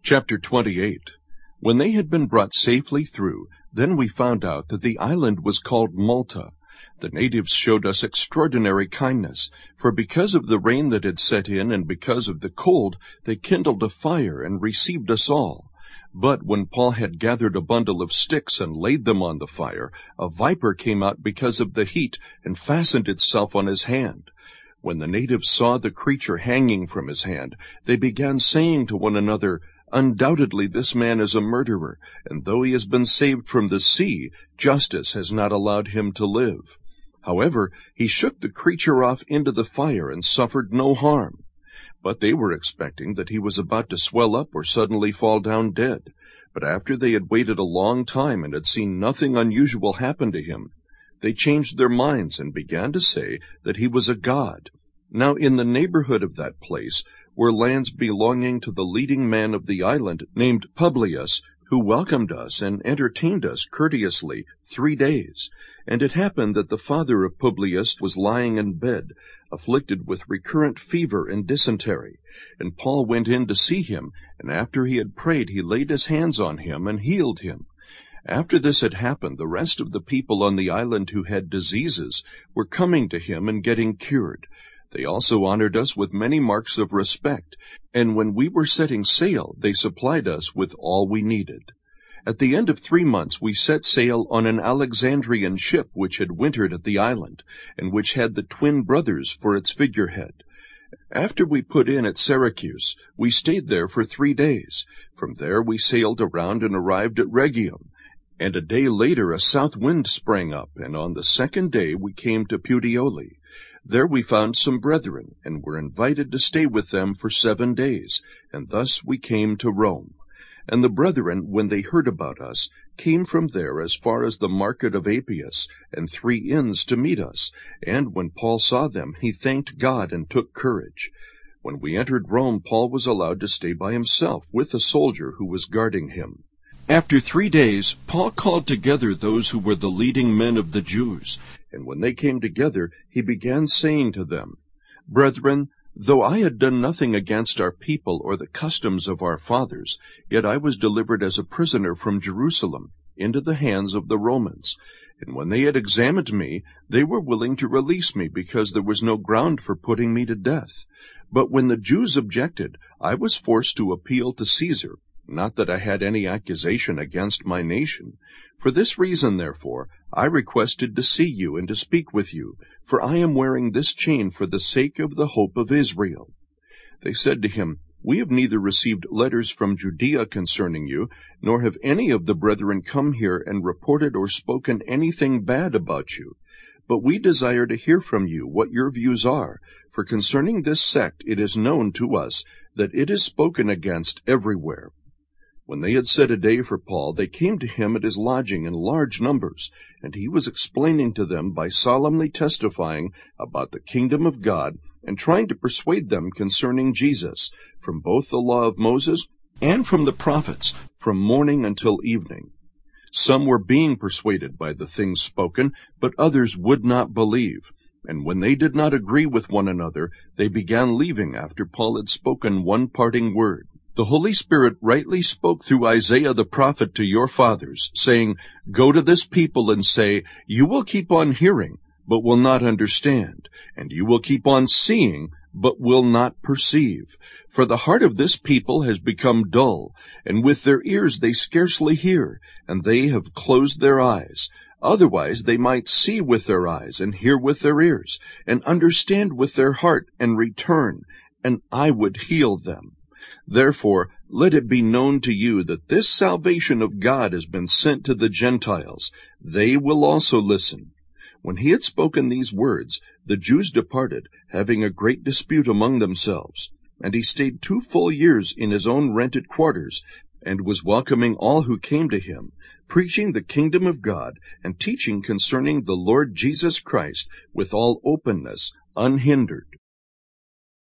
Chapter 28. When they had been brought safely through, then we found out that the island was called Malta. The natives showed us extraordinary kindness, for because of the rain that had set in and because of the cold, they kindled a fire and received us all. But when Paul had gathered a bundle of sticks and laid them on the fire, a viper came out because of the heat and fastened itself on his hand. When the natives saw the creature hanging from his hand, they began saying to one another, "Undoubtedly this man is a murderer, and though he has been saved from the sea, justice has not allowed him to live." However, he shook the creature off into the fire and suffered no harm. But they were expecting that he was about to swell up or suddenly fall down dead. But after they had waited a long time and had seen nothing unusual happen to him, they changed their minds and began to say that he was a god. Now in the neighborhood of that place were lands belonging to the leading man of the island, named Publius, who welcomed us and entertained us courteously 3 days. And it happened that the father of Publius was lying in bed, afflicted with recurrent fever and dysentery. And Paul went in to see him, and after he had prayed, he laid his hands on him and healed him. After this had happened, the rest of the people on the island who had diseases were coming to him and getting cured. They also honored us with many marks of respect, and when we were setting sail, they supplied us with all we needed. At the end of 3 months we set sail on an Alexandrian ship which had wintered at the island, and which had the twin brothers for its figurehead. After we put in at Syracuse, we stayed there for 3 days. From there we sailed around and arrived at Rhegium. And a day later a south wind sprang up, and on the 2nd day we came to Puteoli. There we found some brethren, and were invited to stay with them for 7 days, and thus we came to Rome. And the brethren, when they heard about us, came from there as far as the market of Appius, and 3 inns to meet us. And when Paul saw them, he thanked God and took courage. When we entered Rome, Paul was allowed to stay by himself with a soldier who was guarding him. After 3 days, Paul called together those who were the leading men of the Jews. And when they came together, he began saying to them, "Brethren, though I had done nothing against our people or the customs of our fathers, yet I was delivered as a prisoner from Jerusalem into the hands of the Romans. And when they had examined me, they were willing to release me, because there was no ground for putting me to death. But when the Jews objected, I was forced to appeal to Caesar. Not that I had any accusation against my nation. For this reason, therefore, I requested to see you and to speak with you, for I am wearing this chain for the sake of the hope of Israel." They said to him, "We have neither received letters from Judea concerning you, nor have any of the brethren come here and reported or spoken anything bad about you. But we desire to hear from you what your views are, for concerning this sect it is known to us that it is spoken against everywhere." When they had set a day for Paul, they came to him at his lodging in large numbers, and he was explaining to them by solemnly testifying about the kingdom of God, and trying to persuade them concerning Jesus, from both the law of Moses and from the prophets, from morning until evening. Some were being persuaded by the things spoken, but others would not believe. And when they did not agree with one another, they began leaving after Paul had spoken one parting word. "The Holy Spirit rightly spoke through Isaiah the prophet to your fathers, saying, 'Go to this people and say, you will keep on hearing, but will not understand, and you will keep on seeing, but will not perceive. For the heart of this people has become dull, and with their ears they scarcely hear, and they have closed their eyes. Otherwise they might see with their eyes, and hear with their ears, and understand with their heart, and return, and I would heal them.' Therefore, let it be known to you that this salvation of God has been sent to the Gentiles. They will also listen." When he had spoken these words, the Jews departed, having a great dispute among themselves. And he stayed 2 full years in his own rented quarters, and was welcoming all who came to him, preaching the kingdom of God, and teaching concerning the Lord Jesus Christ with all openness, unhindered.